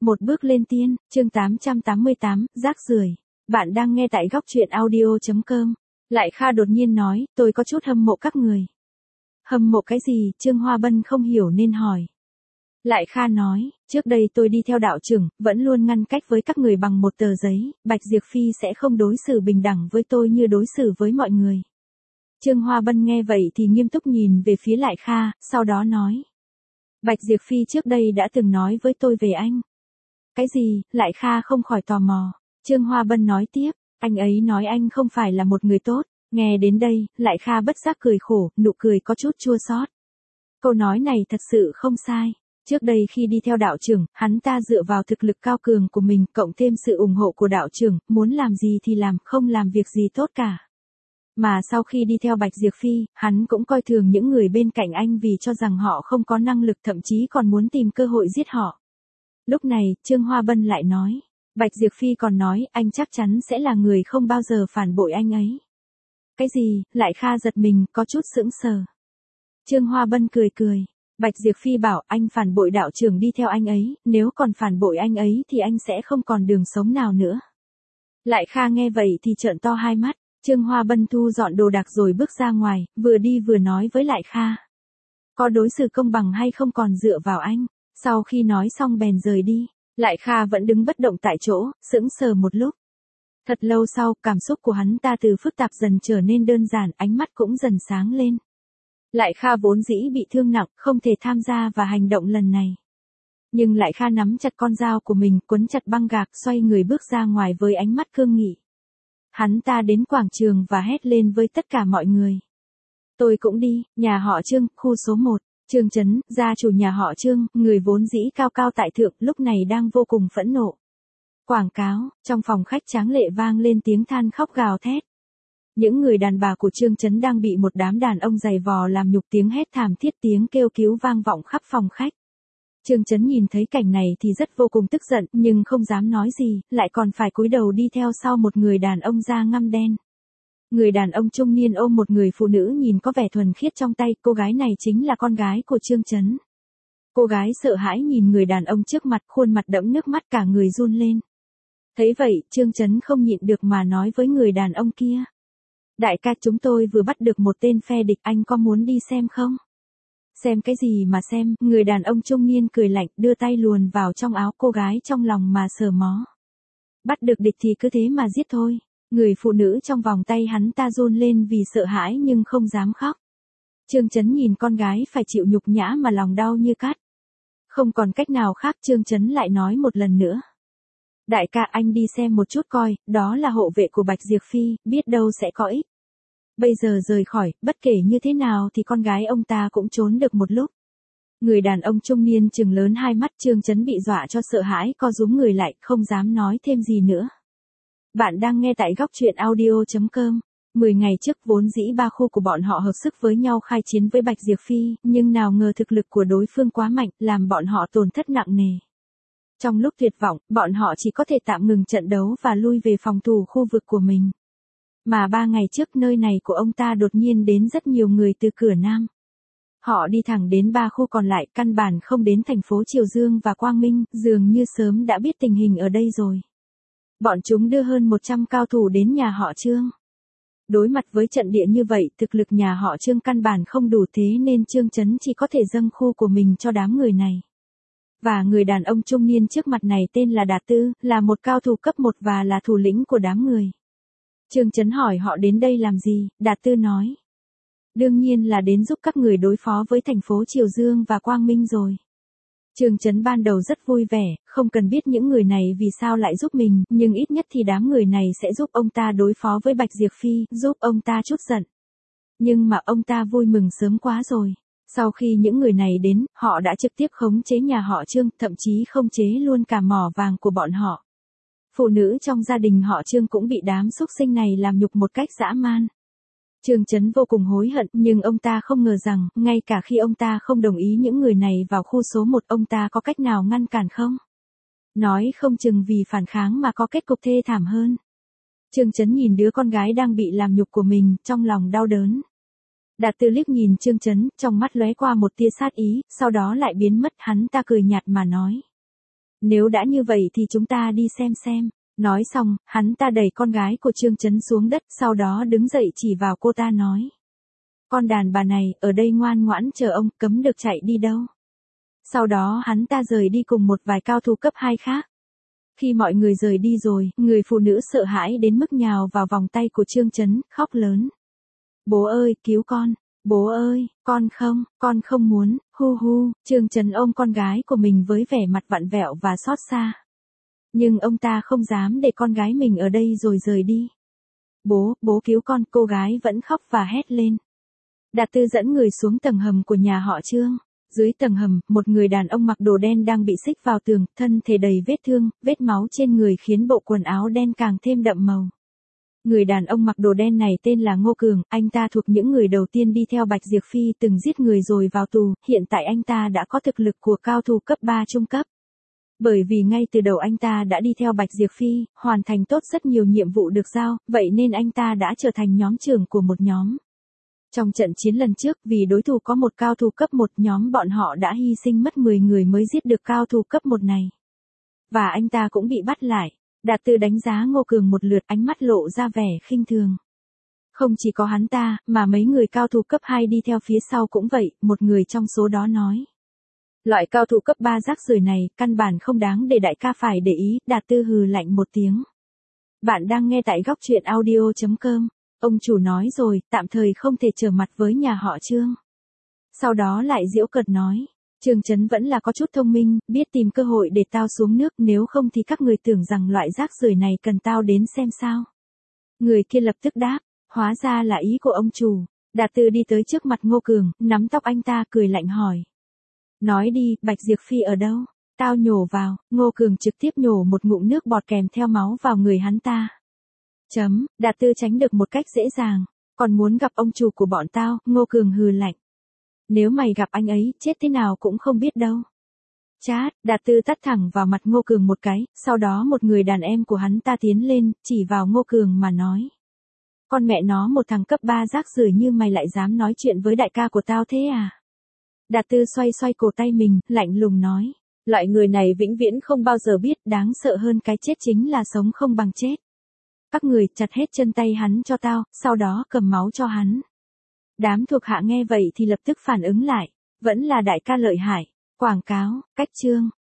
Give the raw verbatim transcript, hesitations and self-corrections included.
Một bước lên tiên, chương tám trăm tám mươi tám, rác rưởi. Bạn đang nghe tại góc truyện audio chấm com. Lại Kha đột nhiên nói, tôi có chút hâm mộ các người. Hâm mộ cái gì? Trương Hoa Bân không hiểu nên hỏi. Lại Kha nói, trước đây tôi đi theo đạo trưởng, vẫn luôn ngăn cách với các người bằng một tờ giấy, Bạch Diệp Phi sẽ không đối xử bình đẳng với tôi như đối xử với mọi người. Trương Hoa Bân nghe vậy thì nghiêm túc nhìn về phía Lại Kha, sau đó nói. Bạch Diệp Phi trước đây đã từng nói với tôi về anh. Cái gì? Lại Kha không khỏi tò mò. Trương Hoa Bân nói tiếp, anh ấy nói anh không phải là một người tốt. Nghe đến đây, Lại Kha bất giác cười khổ, nụ cười có chút chua xót. Câu nói này thật sự không sai. Trước đây khi đi theo đạo trưởng, hắn ta dựa vào thực lực cao cường của mình, cộng thêm sự ủng hộ của đạo trưởng, muốn làm gì thì làm, không làm việc gì tốt cả. Mà sau khi đi theo Bạch Diệp Phi, hắn cũng coi thường những người bên cạnh anh vì cho rằng họ không có năng lực, thậm chí còn muốn tìm cơ hội giết họ. Lúc này, Trương Hoa Bân lại nói, Bạch Diệp Phi còn nói anh chắc chắn sẽ là người không bao giờ phản bội anh ấy. Cái gì? Lại Kha giật mình, có chút sững sờ. Trương Hoa Bân cười cười. Bạch Diệp Phi bảo anh phản bội đạo trưởng đi theo anh ấy, nếu còn phản bội anh ấy thì anh sẽ không còn đường sống nào nữa. Lại Kha nghe vậy thì trợn to hai mắt. Trương Hoa Bân thu dọn đồ đạc rồi bước ra ngoài, vừa đi vừa nói với Lại Kha. Có đối xử công bằng hay không còn dựa vào anh. Sau khi nói xong bèn rời đi, Lại Kha vẫn đứng bất động tại chỗ, sững sờ một lúc. Thật lâu sau, cảm xúc của hắn ta từ phức tạp dần trở nên đơn giản, ánh mắt cũng dần sáng lên. Lại Kha vốn dĩ bị thương nặng, không thể tham gia vào hành động lần này. Nhưng Lại Kha nắm chặt con dao của mình, quấn chặt băng gạc, xoay người bước ra ngoài với ánh mắt cương nghị. Hắn ta đến quảng trường và hét lên với tất cả mọi người. Tôi cũng đi, nhà họ Trương, khu số một, Trương Chấn, gia chủ nhà họ Trương, người vốn dĩ cao cao tại thượng, lúc này đang vô cùng phẫn nộ. Quảng cáo, trong phòng khách tráng lệ vang lên tiếng than khóc gào thét. Những người đàn bà của Trương Chấn đang bị một đám đàn ông giày vò làm nhục, tiếng hét thảm thiết, tiếng kêu cứu vang vọng khắp phòng khách. Trương Chấn nhìn thấy cảnh này thì rất vô cùng tức giận, nhưng không dám nói gì, lại còn phải cúi đầu đi theo sau một người đàn ông da ngăm đen. Người đàn ông trung niên ôm một người phụ nữ nhìn có vẻ thuần khiết trong tay, cô gái này chính là con gái của Trương Chấn. Cô gái sợ hãi nhìn người đàn ông trước mặt, khuôn mặt đẫm nước mắt, cả người run lên. Thấy vậy, Trương Chấn không nhịn được mà nói với người đàn ông kia. Đại ca, chúng tôi vừa bắt được một tên phe địch, anh có muốn đi xem không? Xem cái gì mà xem? Người đàn ông trung niên cười lạnh, đưa tay luồn vào trong áo cô gái trong lòng mà sờ mó. Bắt được địch thì cứ thế mà giết thôi. Người phụ nữ trong vòng tay hắn ta run lên vì sợ hãi nhưng không dám khóc. Trương Chấn nhìn con gái phải chịu nhục nhã mà lòng đau như cắt. Không còn cách nào khác, Trương Chấn lại nói một lần nữa. Đại ca, anh đi xem một chút coi, đó là hộ vệ của Bạch Diệp Phi, biết đâu sẽ có ích. Bây giờ rời khỏi, bất kể như thế nào thì con gái ông ta cũng trốn được một lúc. Người đàn ông trung niên trừng lớn hai mắt, Trương Chấn bị dọa cho sợ hãi, co rúm người lại, không dám nói thêm gì nữa. Bạn đang nghe tại góc truyện audio chấm com. Mười ngày trước vốn dĩ ba khu của bọn họ hợp sức với nhau khai chiến với Bạch Diệp Phi, nhưng nào ngờ thực lực của đối phương quá mạnh, làm bọn họ tổn thất nặng nề. Trong lúc tuyệt vọng, bọn họ chỉ có thể tạm ngừng trận đấu và lui về phòng thủ khu vực của mình. Mà ba ngày trước nơi này của ông ta đột nhiên đến rất nhiều người từ cửa Nam. Họ đi thẳng đến ba khu còn lại, căn bản không đến thành phố Triều Dương và Quang Minh, dường như sớm đã biết tình hình ở đây rồi. Bọn chúng đưa hơn một trăm cao thủ đến nhà họ Trương. Đối mặt với trận địa như vậy, thực lực nhà họ Trương căn bản không đủ, thế nên Trương Chấn chỉ có thể dâng khu của mình cho đám người này. Và người đàn ông trung niên trước mặt này tên là Đạt Tư, là một cao thủ cấp một và là thủ lĩnh của đám người. Trương Chấn hỏi họ đến đây làm gì, Đạt Tư nói. Đương nhiên là đến giúp các người đối phó với thành phố Triều Dương và Quang Minh rồi. Trương Chấn ban đầu rất vui vẻ, không cần biết những người này vì sao lại giúp mình, nhưng ít nhất thì đám người này sẽ giúp ông ta đối phó với Bạch Diệp Phi, giúp ông ta trút giận. Nhưng mà ông ta vui mừng sớm quá rồi. Sau khi những người này đến, họ đã trực tiếp khống chế nhà họ Trương, thậm chí khống chế luôn cả mỏ vàng của bọn họ. Phụ nữ trong gia đình họ Trương cũng bị đám xúc sinh này làm nhục một cách dã man. Trương Chấn vô cùng hối hận, nhưng ông ta không ngờ rằng, ngay cả khi ông ta không đồng ý những người này vào khu số một, ông ta có cách nào ngăn cản không? Nói không chừng vì phản kháng mà có kết cục thê thảm hơn. Trương Chấn nhìn đứa con gái đang bị làm nhục của mình, trong lòng đau đớn. Đạt Tư liếc nhìn Trương Chấn, trong mắt lóe qua một tia sát ý, sau đó lại biến mất, hắn ta cười nhạt mà nói. Nếu đã như vậy thì chúng ta đi xem xem. Nói xong, hắn ta đẩy con gái của Trương Chấn xuống đất, sau đó đứng dậy chỉ vào cô ta nói. Con đàn bà này, ở đây ngoan ngoãn chờ ông, cấm được chạy đi đâu. Sau đó hắn ta rời đi cùng một vài cao thủ cấp hai khác. Khi mọi người rời đi rồi, người phụ nữ sợ hãi đến mức nhào vào vòng tay của Trương Chấn, khóc lớn. Bố ơi, cứu con. Bố ơi, con không, con không muốn, hu hu. Trương Chấn ôm con gái của mình với vẻ mặt vặn vẹo và xót xa. Nhưng ông ta không dám để con gái mình ở đây rồi rời đi. Bố, bố cứu con, cô gái vẫn khóc và hét lên. Đạt Tư dẫn người xuống tầng hầm của nhà họ Trương. Dưới tầng hầm, một người đàn ông mặc đồ đen đang bị xích vào tường, thân thể đầy vết thương, vết máu trên người khiến bộ quần áo đen càng thêm đậm màu. Người đàn ông mặc đồ đen này tên là Ngô Cường, anh ta thuộc những người đầu tiên đi theo Bạch Diệp Phi từng giết người rồi vào tù, hiện tại anh ta đã có thực lực của cao thủ cấp ba trung cấp. Bởi vì ngay từ đầu anh ta đã đi theo Bạch Diệp Phi, hoàn thành tốt rất nhiều nhiệm vụ được giao, vậy nên anh ta đã trở thành nhóm trưởng của một nhóm. Trong trận chiến lần trước, vì đối thủ có một cao thủ cấp một, nhóm bọn họ đã hy sinh mất mười người mới giết được cao thủ cấp một này. Và anh ta cũng bị bắt lại. Đạt Tư đánh giá Ngô Cường một lượt, ánh mắt lộ ra vẻ khinh thường. Không chỉ có hắn ta, mà mấy người cao thủ cấp hai đi theo phía sau cũng vậy, một người trong số đó nói. Loại cao thủ cấp ba rác rưởi này, căn bản không đáng để đại ca phải để ý. Đạt Tư hừ lạnh một tiếng. Bạn đang nghe tại góc truyện audio chấm com. Ông chủ nói rồi, tạm thời không thể trở mặt với nhà họ Trương. Sau đó lại giễu cợt nói. Trương Chấn vẫn là có chút thông minh, biết tìm cơ hội để tao xuống nước, nếu không thì các người tưởng rằng loại rác rưởi này cần tao đến xem sao. Người kia lập tức đáp, hóa ra là ý của ông chủ. Đạt Tư đi tới trước mặt Ngô Cường, nắm tóc anh ta cười lạnh hỏi. Nói đi, Bạch Diệp Phi ở đâu? Tao nhổ vào. Ngô Cường trực tiếp nhổ một ngụm nước bọt kèm theo máu vào người hắn ta. Chấm, Đạt Tư tránh được một cách dễ dàng. Còn muốn gặp ông chủ của bọn tao, Ngô Cường hừ lạnh. Nếu mày gặp anh ấy, chết thế nào cũng không biết đâu. Chát, Đạt Tư tắt thẳng vào mặt Ngô Cường một cái, sau đó một người đàn em của hắn ta tiến lên, chỉ vào Ngô Cường mà nói. Con mẹ nó, một thằng cấp ba rác rưởi như mày lại dám nói chuyện với đại ca của tao thế à? Đạt Tư xoay xoay cổ tay mình, lạnh lùng nói. Loại người này vĩnh viễn không bao giờ biết, đáng sợ hơn cái chết chính là sống không bằng chết. Các người chặt hết chân tay hắn cho tao, sau đó cầm máu cho hắn. Đám thuộc hạ nghe vậy thì lập tức phản ứng lại. Vẫn là đại ca lợi hại. Quảng cáo, cách chương.